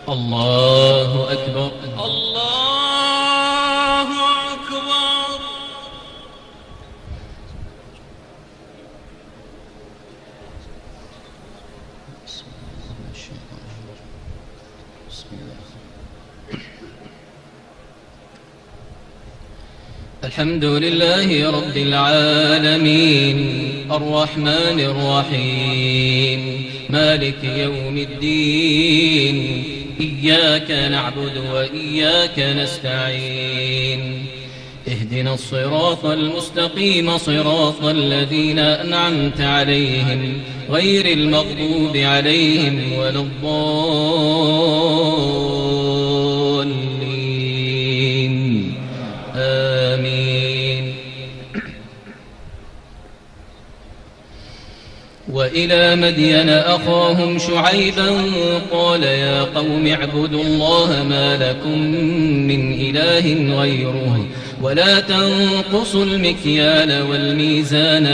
الله أكبر. الله أكبر. الحمد لله رب العالمين الرحمن الرحيم مالك يوم الدين إياك نعبد وإياك نستعين اهدنا الصراط المستقيم صراط الذين أنعمت عليهم غير المغضوب عليهم ولا الضالين آمين. وإلى مدين أخاهم شعيبا قال يا قوم اعبدوا الله ما لكم من إله غيره ولا تنقصوا المكيال والميزان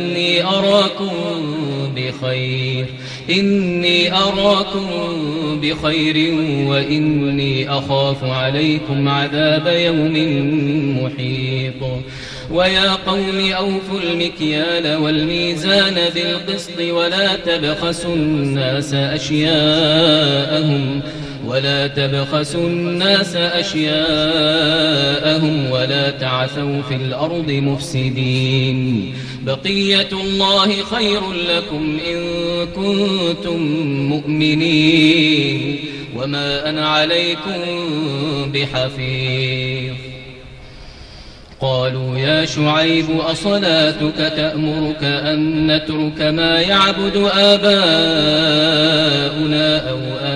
إني أراكم بخير وإني أخاف عليكم عذاب يوم محيط. ويا قوم أوفوا المكيال والميزان بالقسط ولا تبخسوا الناس أشياءهم ولا تعثوا في الأرض مفسدين. بقية الله خير لكم إن كنتم مؤمنين وما أنا عليكم بحفيظ. قالوا يا شعيب أصلاتك تأمرك أن نترك ما يعبد آباؤنا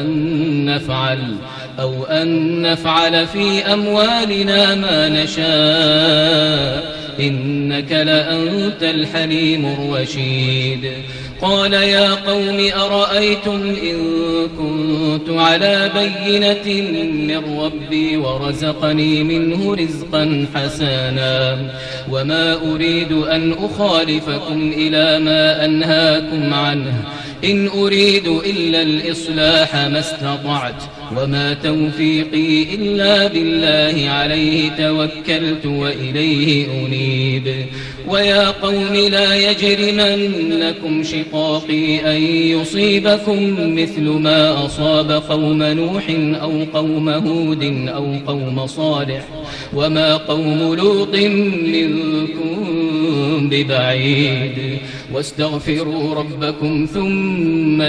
أو أن نفعل في أموالنا ما نشاء إنك لأنت الحليم الرشيد. قال يا قوم أرأيتم إن كنت على بينة من ربي ورزقني منه رزقا حسنا وما أريد أن أخالفكم إلى ما أنهاكم عنه إن أريد إلا الإصلاح ما استطعت وما توفيقي إلا بالله عليه توكلت وإليه أنيب. ويا قوم لا يجرمنكم شقاقي أن يصيبكم مثل ما أصاب قوم نوح أو قوم هود أو قوم صالح وما قوم لوط منكم ببعيد. واستغفروا ربكم ثم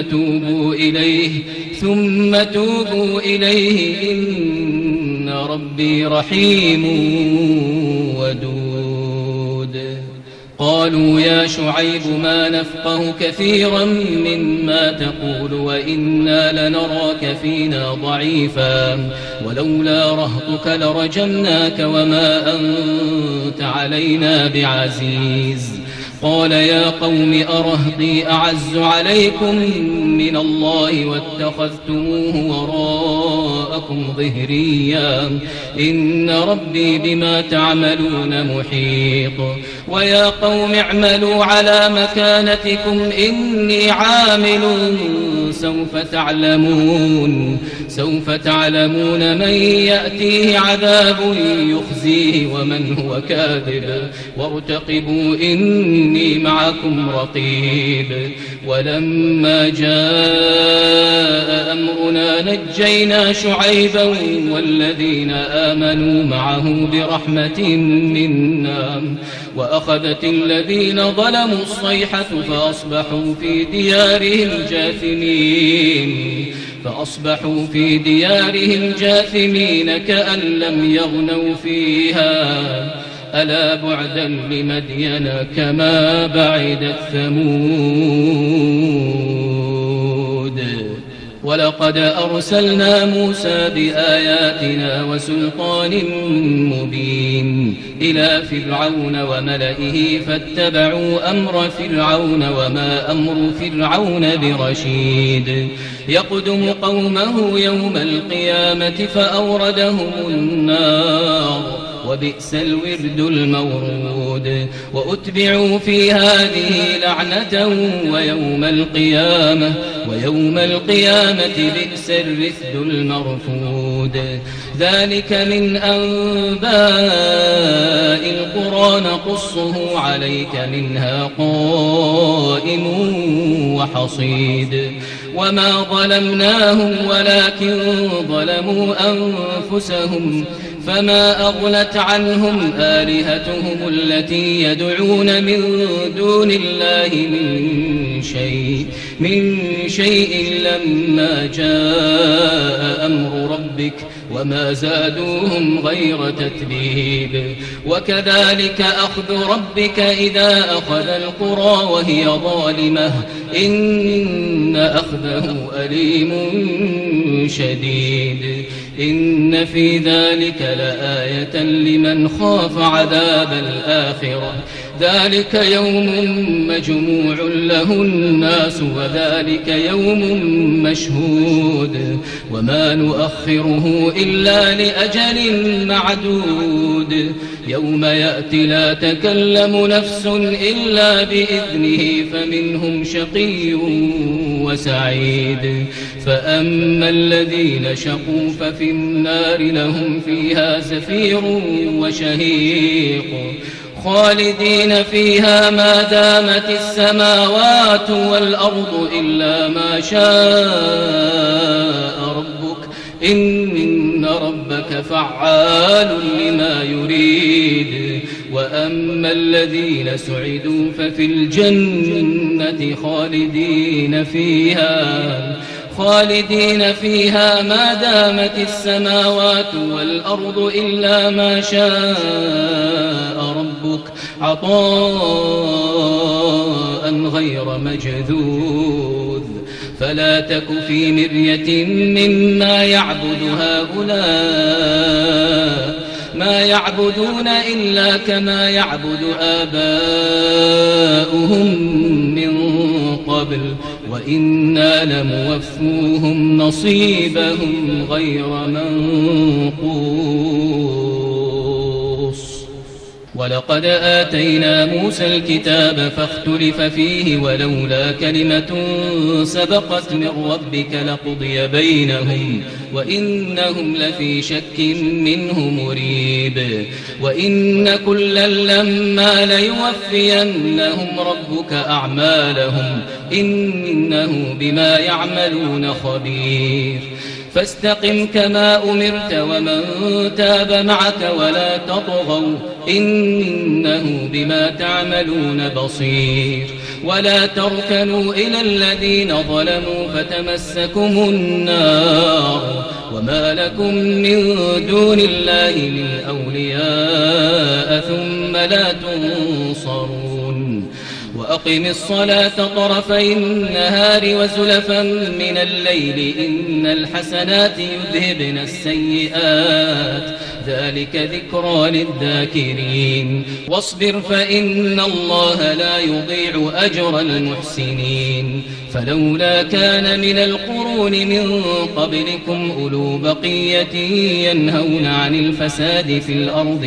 توبوا إليه إن ربي رحيم ودود. قالوا يا شعيب ما نفقه كثيرا مما تقول وإنا لنراك فينا ضعيفا ولولا رهطك لرجمناك وما أنت علينا بعزيز. قال يا قوم أرهطي أعز عليكم من الله واتخذتموه وراءكم ظهريا إن ربي بما تعملون محيط. ويا قوم اعملوا على مكانتكم إني عامل سوف تعلمون من يأتيه عذاب يخزيه ومن هو كاذب وارتقبوا إني معكم رقيب. ولما جاء أمرنا نجينا شعيبا والذين آمنوا معه برحمة منا وأخذت الذين ظلموا الصيحة فأصبحوا في ديارهم جاثمين كأن لم يغنوا فيها ألا بعدا لمدين كما بعدت ثمود. ولقد أرسلنا موسى بآياتنا وسلطان مبين إلى فرعون وملئه فاتبعوا أمر فرعون وما أمر فرعون برشيد. يقدم قومه يوم القيامة فأوردهم النار وبئس الورد المورود. وأتبعوا في هذه لعنة ويوم القيامة ويوم القيامة بئس الرفد المرفود. ذلك من أنباء القرى نقصه عليك منها قائم وحصيد. وما ظلمناهم ولكن ظلموا أنفسهم فما أغنت عنهم آلهتهم التي يدعون من دون الله من شيء لما جاء أمر ربك وما زادوهم غير تتبيب. وكذلك أخذ ربك إذا أخذ القرى وهي ظالمة إن أخذه أليم شديد. إن في ذلك لآية لمن خاف عذاب الآخرة. ذلك يوم مجموع له الناس وذلك يوم مشهود وما نؤخره إلا لأجل معدود. يوم يأتي لا تكلم نفس إلا بإذنه فمنهم شقي وسعيد. فأما الذين شقوا ففي النار لهم فيها زفير وشهيق خالدين فيها ما دامت السماوات والأرض إلا ما شاء ربك إن ربك فعال لما يريد. وأما الذين سعدوا ففي الجنة خالدين فيها ما دامت السماوات والأرض إلا ما شاء ربك عطاء عطاء غير مجذوذ. فلا تك في مرية مما يعبد هؤلاء، ما يعبدون إلا كما يعبد آباؤهم من قبل، وإنا لموفوهم نصيبهم غير منقوص. ولقد آتينا موسى الكتاب فاختلف فيه، ولولا كلمة سبقت من ربك لقضي بينهم وإنهم لفي شك منه مريب. وإن كلا لما ليوفينهم ربك أعمالهم إنه بما يعملون خبير. فاستقم كما أمرت ومن تاب معك ولا تطغوا إنه بما تعملون بصير. ولا تركنوا إلى الذين ظلموا فتمسكم النار وما لكم من دون الله من أولياء ثم لا تنصرون. وأقم الصلاة طرفي النهار وزلفا من الليل إن الحسنات يذهبن السيئات ذلك ذكرى للذاكرين. واصبر فإن الله لا يضيع أجر المحسنين. فلولا كان من القرون من قبلكم أولو بقية ينهون عن الفساد في الأرض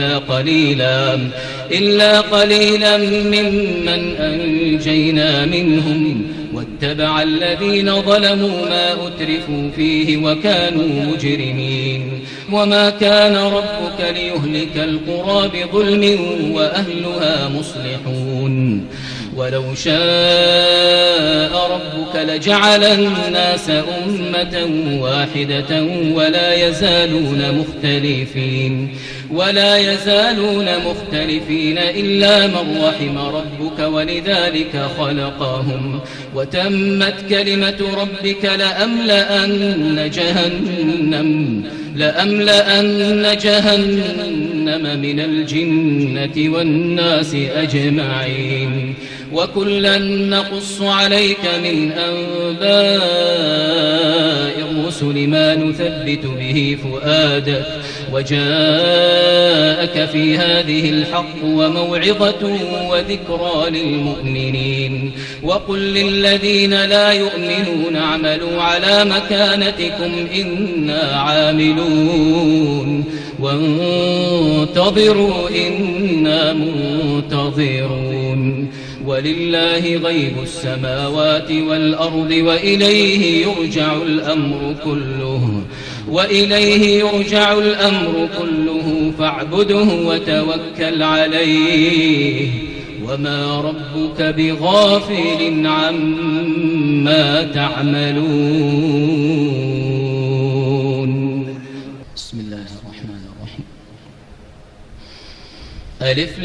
إلا قليلا ممن أنجينا منهم واتبع الذين ظلموا ما أترفوا فيه وكانوا مجرمين. وما كان ربك ليهلك القرى بظلم وأهلها مصلحون. ولو شاء ربك لجعل الناس أمة واحدة ولا يزالون مختلفين إلا من رحم ربك ولذلك خلقهم. وتمت كلمة ربك لأملأن جهنم من الجنة والناس أجمعين. وكلا نقص عليك من أنباء الرسل ما نثبت به فؤادك وجاءك في هذه الحق وموعظة وذكرى للمؤمنين. وقل للذين لا يؤمنون اعملوا على مكانتكم إنا عاملون وانتظروا إنا منتظرون. ولله غيب السماوات والأرض وإليه يرجع الأمر كله فاعبده وتوكل عليه وما ربك بغافل عما تعملون. بسم الله الرحمن الرحيم. ألف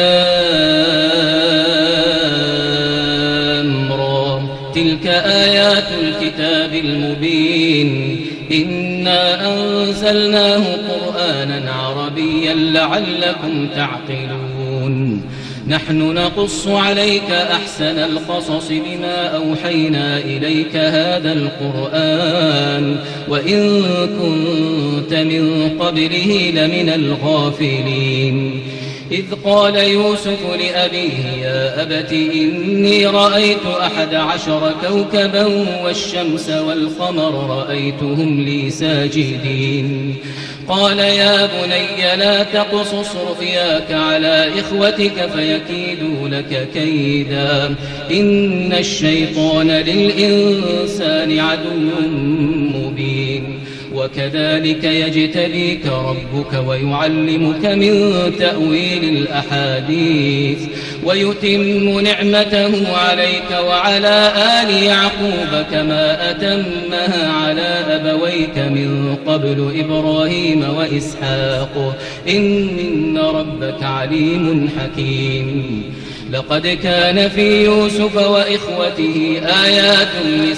لام را تلك آيات الكتاب المبين إنا أنزلناه قرآنا عربيا لعلكم تعقلون. نحن نقص عليك أحسن القصص بما أوحينا إليك هذا القرآن وإن كنت من قبله لمن الغافلين. إذ قال يوسف لأبيه يا أبت إني رأيت 11 كوكبا والشمس والقمر رأيتهم لي ساجدين. قال يا بني لا تقصص رؤياك على إخوتك فيكيدوا لك كيدا إن الشيطان للإنسان عدو مبين. وكذلك يجتبيك ربك ويعلمك من تأويل الأحاديث ويتم نعمته عليك وعلى آل يعقوب كما أتمها على أبويك من قبل إبراهيم وإسحاق إن ربك عليم حكيم. لقد كان في يوسف وإخوته آيات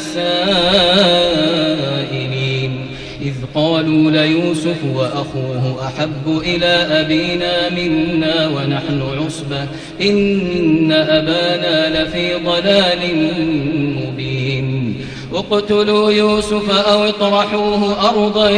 للسائلين إذ قالوا ليوسف وأخوه أحب إلى أبينا منا ونحن عصبة إن أبانا لفي ضلال مبين. اقتلوا يوسف أو اطرحوه أرضا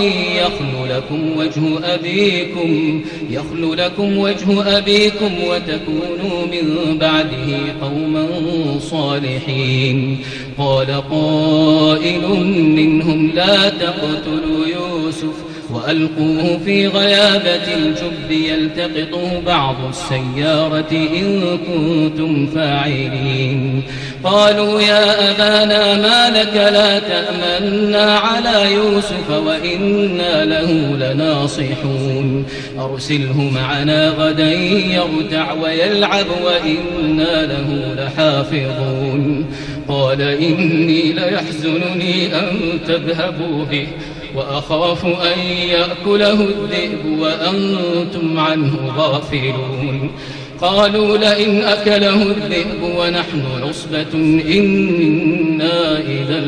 يخل لكم وجه أبيكم وتكونوا من بعده قوما صالحين. قال قائل منهم لا تقتلوا يوسف وألقوه في غيابة الجب يلتقطه بعض السيارة إن كنتم فاعلين. قالوا يا أبانا ما لك لا تأمنا على يوسف وإنا له لناصحون. أرسله معنا غدا يرتع ويلعب وإنا له لحافظون. قال إني ليحزنني أن تذهبوا به وأخاف أن يأكله الذئب وأنتم عنه غافلون. قالوا لئن أكله الذئب ونحن عصبة إنا إذا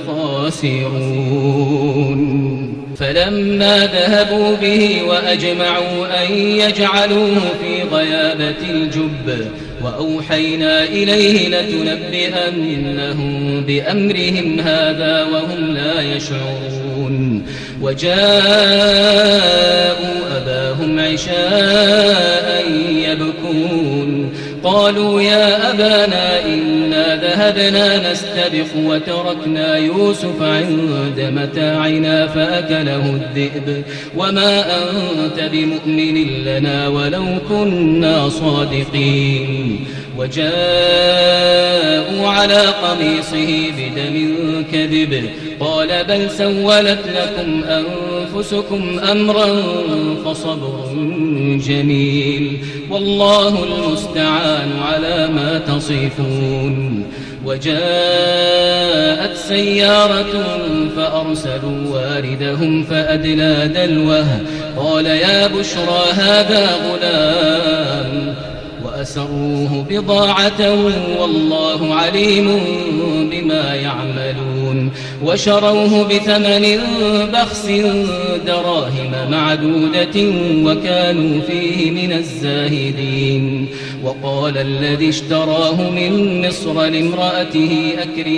لخاسرون. فلما ذهبوا به وأجمعوا أن يجعلوه في غيابة الجب وأوحينا إليه لتنبئنهم بأمرهم هذا وهم لا يشعرون. وجاءوا أباهم عشاء يبكون. قالوا يا أبانا إنا ذهبنا نستبق وتركنا يوسف عند متاعنا فأكله الذئب وما أنت بمؤمن لنا ولو كنا صادقين. وجاءوا على قميصه بدم كذب قال بل سولت لكم أنفسكم أمرا فصبر جميل والله المستعان على ما تصفون. وجاءت سيارة فأرسلوا واردهم فأدلى دلوه قال يا بشرى هذا غلام وأسروه بضاعة والله عليم بما يعملون. وشروه بثمن بخس دراهم معدودة وكانوا فيه من الزاهدين. وقال الذي اشتراه من مصر لامرأته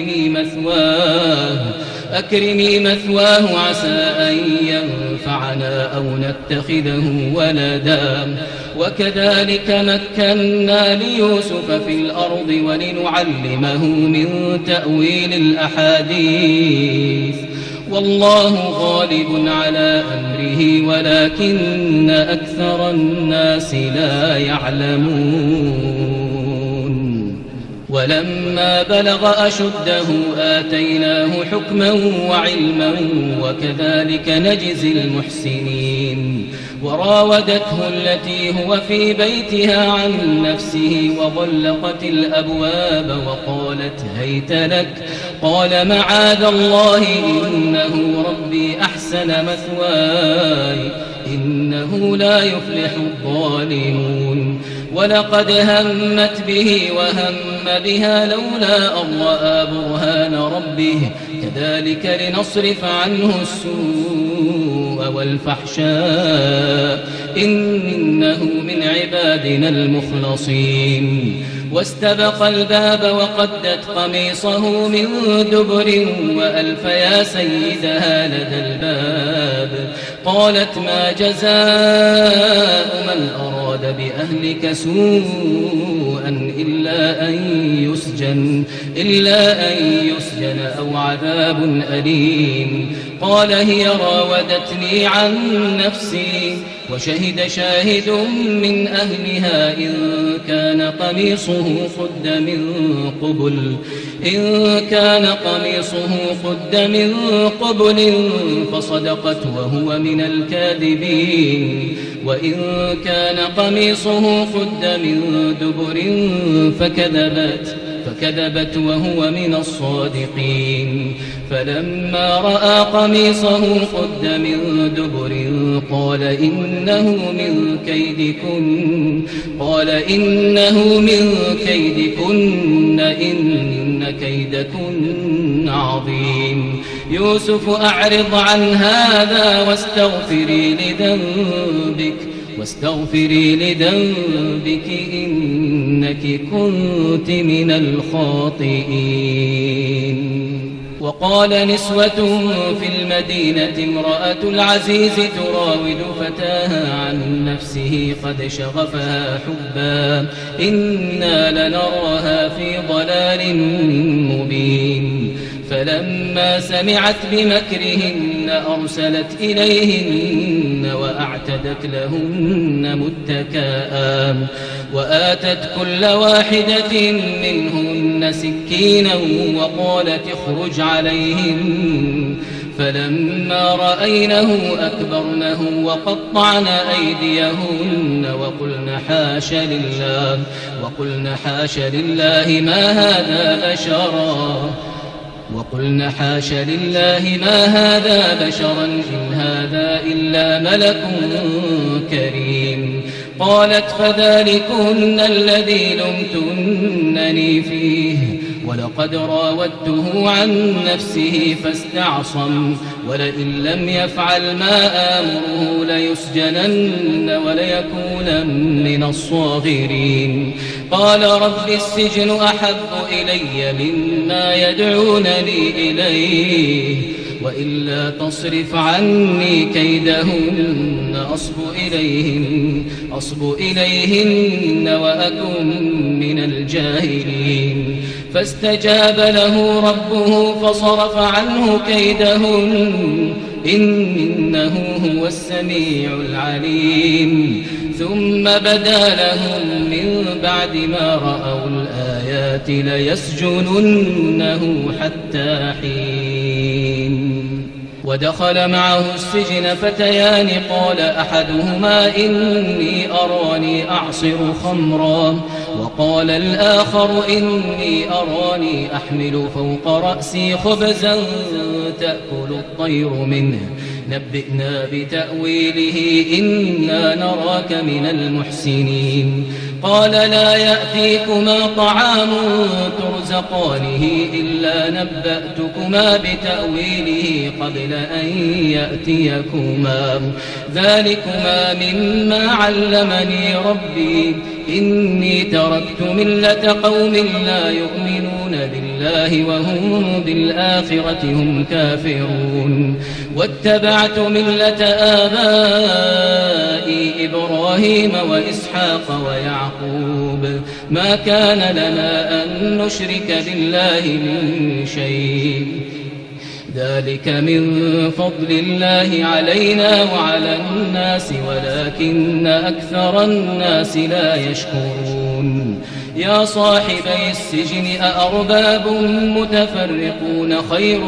أكرمي مثواه عسى أن ينفعنا أو نتخذه ولدا. وكذلك مكنا ليوسف في الأرض ولنعلمه من تأويل الأحاديث والله غالب على أمره ولكن أكثر الناس لا يعلمون. ولما بلغ أشده آتيناه حكما وعلما وكذلك نجزي المحسنين وراودته التي هو في بيتها عن نفسه وغلقت الأبواب وقالت هيت لك قال معاذ الله إنه ربي أحسن مثواي إنه لا يفلح الظالمون ولقد همت به وهم بها لولا أن رأى برهان ربه كذلك لنصرف عنه السوء والفحشاء إنه من عبادنا المخلصين واستبق الباب وقدت قميصه من دبر وألف يا سيدها لدى الباب قالت ما جزاء من أراد بأهلك سوءا إلا أن يسجن أو عذاب أليم قال هي راودتني عن نفسي وشهد شاهد من أهلها إن كان قميصه قد من قبل فصدقت وهو من الكاذبين وإن كان قميصه قد من دبر فكذبت وهو من الصادقين فلما رأى قميصه قد من دبر قال إنه من كيدكن إن كيدكن عظيم يوسف أعرض عن هذا واستغفري لذنبك إنك كنت من الخاطئين وقال نسوة في المدينة امرأة العزيز تراود فتاها عن نفسه قد شغفها حبا إنا لنراها في ضلال مبين فلما سمعت بمكرهن أرسلت إليهن وأعتدت لهن متكئا وآتت كل واحدة منهن سكينا وقالت اخرج عليهن فلما رأينه أكبرنه وقطعن أيديهن وقلن حاش لله ما هذا بشرا إن هذا إلا ملك كريم قالت فذلكن الذي لمتنني فيه ولقد راودته عن نفسه فاستعصم ولئن لم يفعل ما آمره ليسجنن وليكون من الصاغرين قال رب السجن أحب إلي مما يدعونني إليه وإلا تصرف عني كيدهن أصب إليهن وأكن من الجاهلين فاستجاب له ربه فصرف عنه كيدهن إنه هو السميع العليم ثم بدا لهم من بعد ما رأوا الآيات ليسجننه حتى حين ودخل معه السجن فتيان قال أحدهما إني أراني أعصر خمرا وقال الآخر إني أراني أحمل فوق رأسي خبزا تأكل الطير منه نبئنا بتأويله إنا نراك من المحسنين قال لا يأتيكما طعام ترزقانه إلا نبأتكما بتأويله قبل أن يأتيكما ذلكما مما علمني ربي إني تركت ملة قوم لا يؤمنون بالله وهم بالآخرة هم كافرون واتبعت ملة آبائي إبراهيم وإسحاق ويعقوب ما كان لنا أن نشرك بالله من شيء ذلك من فضل الله علينا وعلى الناس ولكن أكثر الناس لا يشكرون يا صاحبي السجن أأرباب متفرقون خير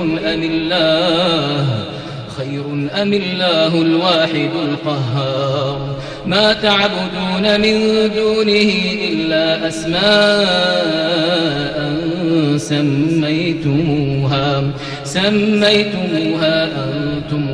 أم الله الواحد القهار ما تعبدون من دونه إلا أسماء سميتموها أنتم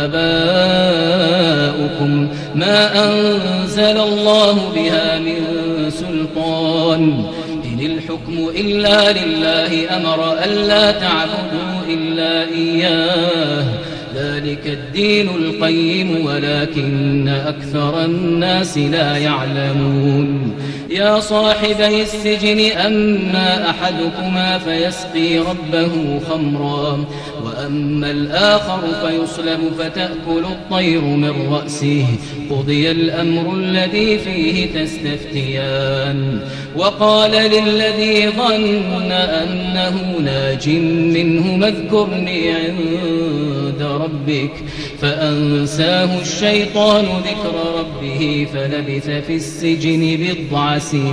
وآباؤكم ما أنزل الله بها من سلطان إن الحكم إلا لله أمر ألا تعبدوا إلا إياه ذلك الدين القيم ولكن أكثر الناس لا يعلمون يا صاحبي السجن أما أحدكما فيسقي ربه خمرا وأما الآخر فيصلب فتأكل الطير من رأسه قضي الأمر الذي فيه تستفتيان وقال للذي ظن أنه ناج منه اذكرني عند ربك فأنساه الشيطان ذكر ربه فلبث في السجن بضع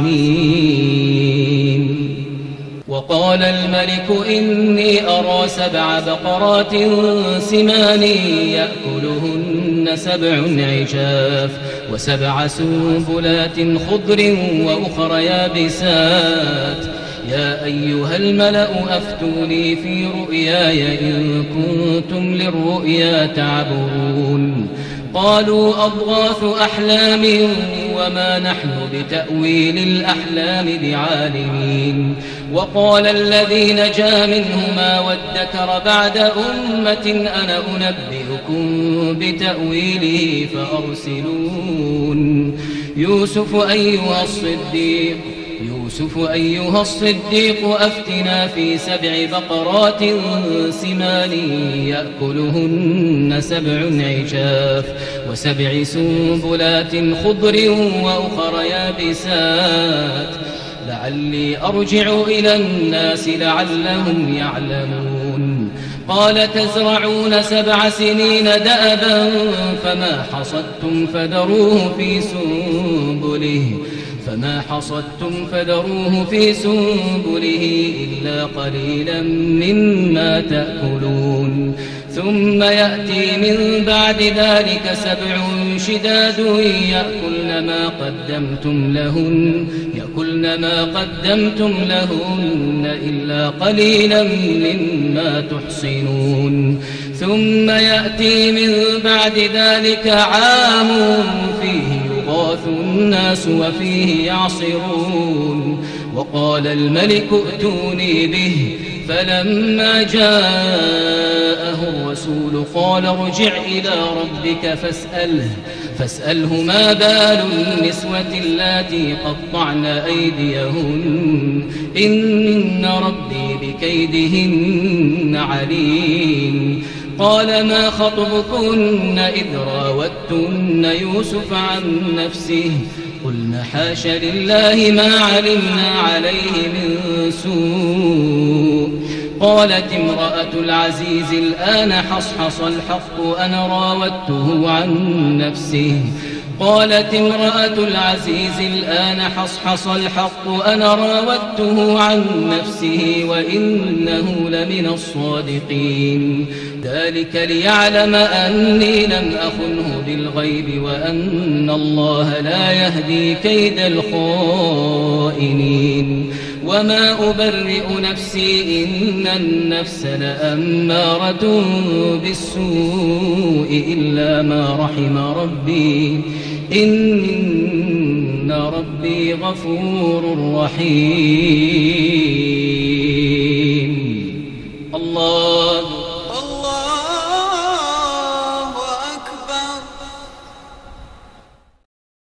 سنين وقال الملك إني أرى 7 بقرات سمان يأكلهن 7 عجاف و7 سنبلات خضر وأخر يابسات يا أيها الملأ أفتوني في رؤياي إن كنتم للرؤيا تعبرون قالوا أضغاث أحلام وما نحن بتأويل الأحلام بعالمين وقال الذي نجا منهما وادكر بعد أمة أنا أنبئكم بتأويله فأرسلون يوسف أيها الصديق أفتنا في 7 بقرات سمان يأكلهن 7 عجاف و7 سنبلات خضر وأخر يابسات لعلي أرجع إلى الناس لعلهم يعلمون قال تزرعون 7 سنين دأبا فما حصدتم فذروه في سنبله إلا قليلا مما تأكلون ثم يأتي من بعد ذلك 7 شداد يأكلن ما قدمتم لهن إلا قليلا مما تحصنون ثم يأتي من بعد ذلك عام فيه يغاث الناس وفيه يعصرون وقال الملك ائتوني به فلما جاءه الرسول قال ارجع إلى ربك فاسأله ما بال النسوة اللاتي قطعن أيديهن إن ربي بكيدهن عليم قال ما خطبكن إذ راوتن يوسف عن نفسه قلنا حاش لله ما علمنا عليه من سوء قالت امرأة العزيز الآن حصحص الحق أنا راودته عن نفسه قالت امرأة العزيز الآن حصحص الحق أنا راودته عن نفسه وإنه لمن الصادقين ذلك ليعلم أني لم أخنه بالغيب وأن الله لا يهدي كيد الخائنين وما أبرئ نفسي إن النفس لأمارة بالسوء إلا ما رحم ربي إن ربي غفور رحيم